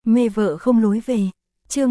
Mê vợ không lối về. Chương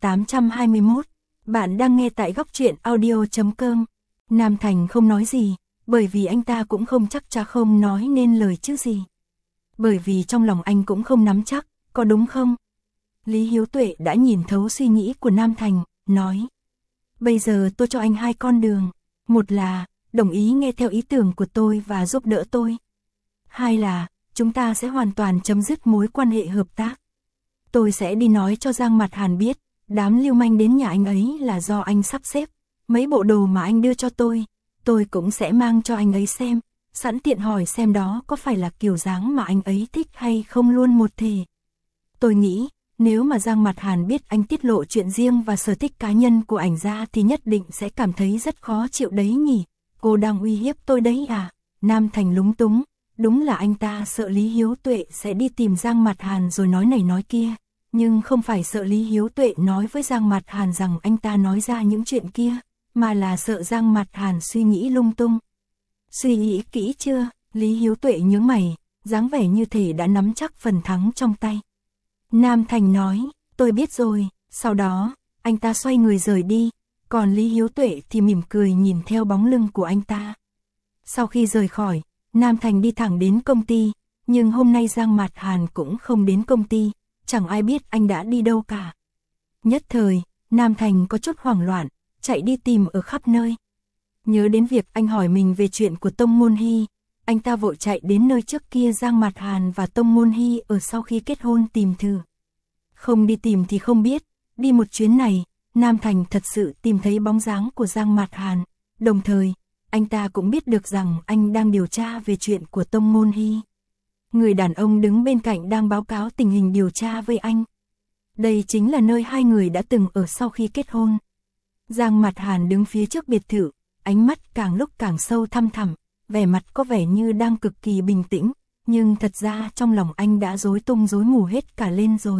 1821. Bạn đang nghe tại góc truyện audio.com. Nam Thành không nói gì, bởi vì anh ta cũng không chắc chắn không nói nên lời chứ gì. Bởi vì trong lòng anh cũng không nắm chắc, có đúng không? Lý Hiếu Tuệ đã nhìn thấu suy nghĩ của Nam Thành, nói. Bây giờ tôi cho anh hai con đường. Một là, đồng ý nghe theo ý tưởng của tôi và giúp đỡ tôi. Hai là, chúng ta sẽ hoàn toàn chấm dứt mối quan hệ hợp tác. Tôi sẽ đi nói cho Giang Mạt Hàn biết, đám lưu manh đến nhà anh ấy là do anh sắp xếp. Mấy bộ đồ mà anh đưa cho tôi cũng sẽ mang cho anh ấy xem, sẵn tiện hỏi xem đó có phải là kiểu dáng mà anh ấy thích hay không luôn một thể. Tôi nghĩ, nếu mà Giang Mạt Hàn biết anh tiết lộ chuyện riêng và sở thích cá nhân của ảnh ra thì nhất định sẽ cảm thấy rất khó chịu đấy nhỉ. Cô đang uy hiếp tôi đấy à? Nam Thành lúng túng, đúng là anh ta sợ Lý Hiếu Tuệ sẽ đi tìm Giang Mạt Hàn rồi nói này nói kia. Nhưng không phải sợ Lý Hiếu Tuệ nói với Giang Mạt Hàn rằng anh ta nói ra những chuyện kia, mà là sợ Giang Mạt Hàn suy nghĩ lung tung. Suy nghĩ kỹ chưa? Lý Hiếu Tuệ nhướng mày, dáng vẻ như thể đã nắm chắc phần thắng trong tay. Nam Thành nói, tôi biết rồi. Sau đó, anh ta xoay người rời đi, còn Lý Hiếu Tuệ thì mỉm cười nhìn theo bóng lưng của anh ta. Sau khi rời khỏi, Nam Thành đi thẳng đến công ty, nhưng hôm nay Giang Mạt Hàn cũng không đến công ty, chẳng ai biết anh đã đi đâu cả. Nhất thời, Nam Thành có chút hoảng loạn, chạy đi tìm ở khắp nơi. Nhớ đến việc anh hỏi mình về chuyện của Tông Môn Hy, anh ta vội chạy đến nơi trước kia Giang Mạt Hàn và Tông Môn Hy ở sau khi kết hôn tìm thử. Không đi tìm thì không biết, đi một chuyến này, Nam Thành thật sự tìm thấy bóng dáng của Giang Mạt Hàn, đồng thời, anh ta cũng biết được rằng anh đang điều tra về chuyện của Tông Môn Hy. Người đàn ông đứng bên cạnh đang báo cáo tình hình điều tra với anh. Đây chính là nơi hai người đã từng ở sau khi kết hôn. Giang Mạt Hàn đứng phía trước biệt thự, ánh mắt càng lúc càng sâu thăm thẳm, vẻ mặt có vẻ như đang cực kỳ bình tĩnh, nhưng thật ra trong lòng anh đã rối tung rối mù hết cả lên rồi.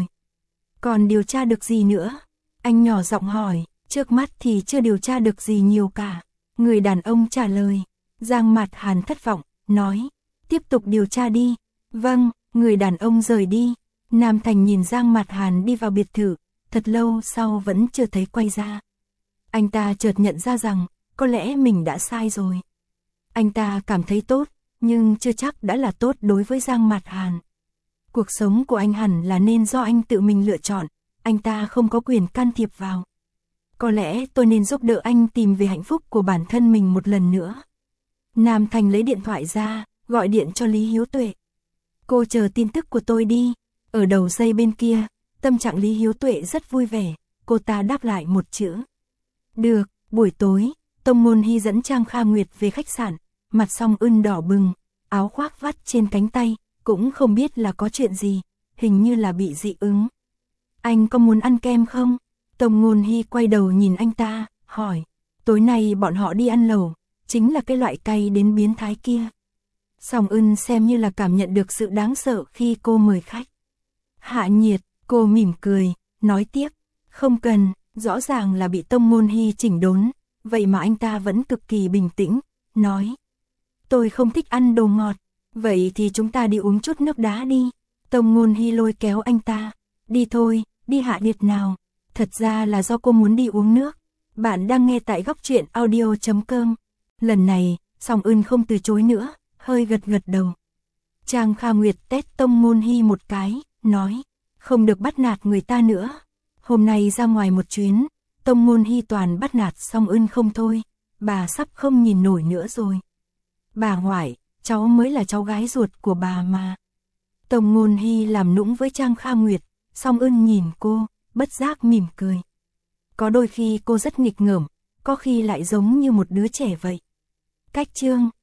Còn điều tra được gì nữa? Anh nhỏ giọng hỏi. Trước mắt thì chưa điều tra được gì nhiều cả. Người đàn ông trả lời. Giang Mạt Hàn thất vọng, nói, tiếp tục điều tra đi. Vâng, người đàn ông rời đi. Nam Thành nhìn Giang Mạt Hàn đi vào biệt thự, thật lâu sau vẫn chưa thấy quay ra. Anh ta chợt nhận ra rằng, có lẽ mình đã sai rồi. Anh ta cảm thấy tốt, nhưng chưa chắc đã là tốt đối với Giang Mạt Hàn. Cuộc sống của anh hẳn là nên do anh tự mình lựa chọn, anh ta không có quyền can thiệp vào. Có lẽ tôi nên giúp đỡ anh tìm về hạnh phúc của bản thân mình một lần nữa. Nam Thành lấy điện thoại ra, gọi điện cho Lý Hiếu Tuệ. Cô chờ tin tức của tôi đi. Ở đầu dây bên kia, tâm trạng Lý Hiếu Tuệ rất vui vẻ, cô ta đáp lại một chữ. Được. Buổi tối, Tông Môn Hy dẫn Trang Kha Nguyệt về khách sạn, mặt Song Ưn đỏ bừng, áo khoác vắt trên cánh tay, cũng không biết là có chuyện gì, hình như là bị dị ứng. Anh có muốn ăn kem không? Tông Môn Hy quay đầu nhìn anh ta, hỏi. Tối nay bọn họ đi ăn lẩu, chính là cái loại cay đến biến thái kia. Song Ưn xem như là cảm nhận được sự đáng sợ khi cô mời khách. Hạ nhiệt, cô mỉm cười, nói tiếp. Không cần, rõ ràng là bị Tông Môn Hy chỉnh đốn, vậy mà anh ta vẫn cực kỳ bình tĩnh, nói. Tôi không thích ăn đồ ngọt, vậy thì chúng ta đi uống chút nước đá đi. Tông Môn Hy lôi kéo anh ta. Đi thôi, đi Hạ nhiệt nào. Thật ra là do cô muốn đi uống nước. Bạn đang nghe tại góc truyện audio.com. Lần này, Song Ưn không từ chối nữa, hơi gật gật đầu. Trang Kha Nguyệt tét Tông Môn Hy một cái, nói. Không được bắt nạt người ta nữa. Hôm nay ra ngoài một chuyến, Tông Môn Hy toàn bắt nạt Song Ưn không thôi. Bà sắp không nhìn nổi nữa rồi. Bà ngoại, cháu mới là cháu gái ruột của bà mà. Tông Môn Hy làm nũng với Trang Kha Nguyệt, Song Ưn nhìn cô, bất giác mỉm cười. Có đôi khi cô rất nghịch ngợm, có khi lại giống như một đứa trẻ vậy. Cách chương